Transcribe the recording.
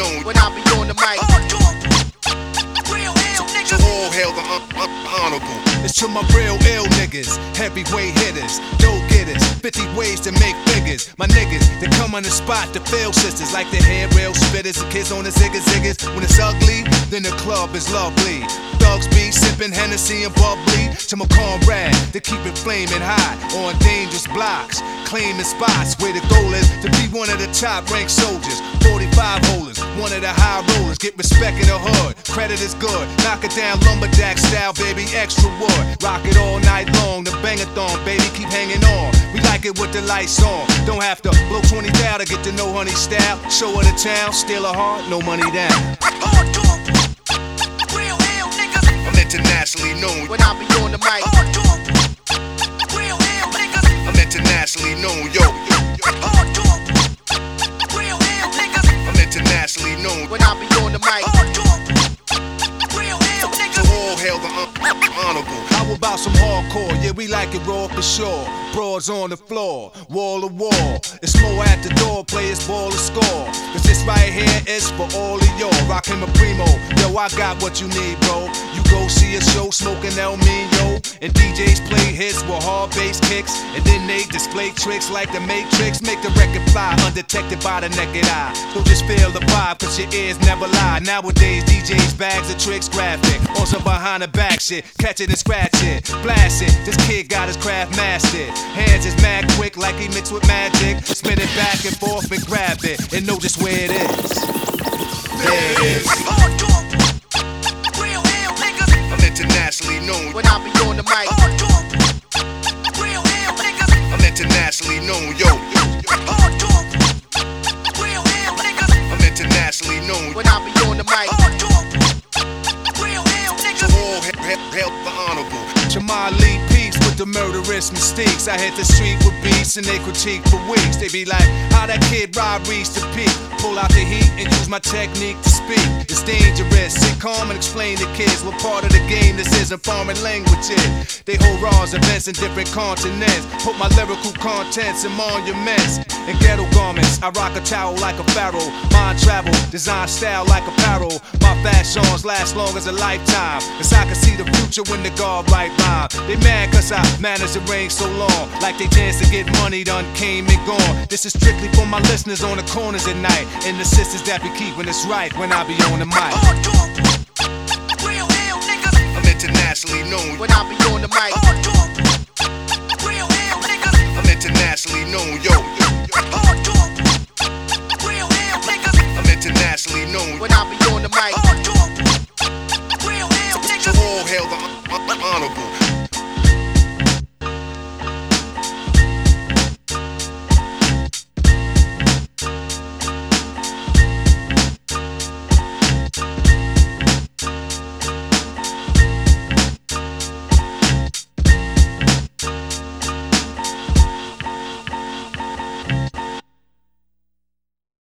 known when I be on the mic. Real ill niggas. So all hail the honorable. It's to my real ill niggas, heavyweight hitters, dough getters, 50 ways to make figures. My niggas, they come on the spot to fail sisters, like the hair rail spitters, the kids on the ziggas. When it's ugly, then the club is lovely. Thugs be sipping Hennessy and bubbly. To my comrade, they keep it flaming hot on dangerous blocks, claiming spots where the goal is to be one of the top ranked soldiers. 45 holders, one of the high rollers, get respect in the hood. Credit is good, knock it down lumberjack style, baby, extra wood. Rock it all night long, the bangathon, baby, keep hanging on. We like it with the lights on. Don't have to blow 20 down to get to know honey style. Show her the town, steal her heart, no money down. Real ill niggas. I'm internationally known when I be on the mic. Real ill niggas. I'm internationally known, yo. Real ill niggas. I'm internationally known when I be on the mic. Real ill niggas. So all hail the honorable. How about some hardcore? Yeah, we like it raw for sure. Broads on the floor, wall to wall. It's more at the door, players ball to score. Cause this right here is for all of y'all. Rockin' my primo, yo, I got what you need, bro. You go see a show smoking El Mino, and DJs play hits with hard bass kicks, and then they display tricks like the Matrix. Make the record fly, undetected by the naked eye. So just feel the vibe, cause your ears never lie. Nowadays, DJs bags of tricks graphic, on some behind the back shit. Catch it and scratch it, blast it. This kid got his craft mastered. Hands is mad quick like he mixed with magic. Spin it back and forth and grab it, and know just where it is. There it is. Real ill niggas. I'm internationally known when I be on the mic. Real ill niggas. I'm internationally known, yo. Real ill niggas. I'm internationally known when I be on the mic. Real ill niggas. So all hail the honorable. Jamal Lee peeps with the murderous mistakes. I hit the street with beats and they critique for weeks. They be like, how that kid Rob reached the peak. Pull out the heat and use my technique to speak. It's dangerous, sit calm and explain to kids what part of the game this isn't foreign language is. They hold raws, events in different continents. Put my lyrical contents in monuments and ghetto garments. I rock a towel like a pharaoh. Mind travel, design style like apparel. My fashions last long as a lifetime, cause I can see the future when the guard right rhyme. They mad cause I managed to reign so long, like they chance to get money done came and gone. This is strictly for my listeners on the corners at night, and the sisters that be keeping us right when I be on the mic. Real ill niggas. I'm internationally known when I be on the mic.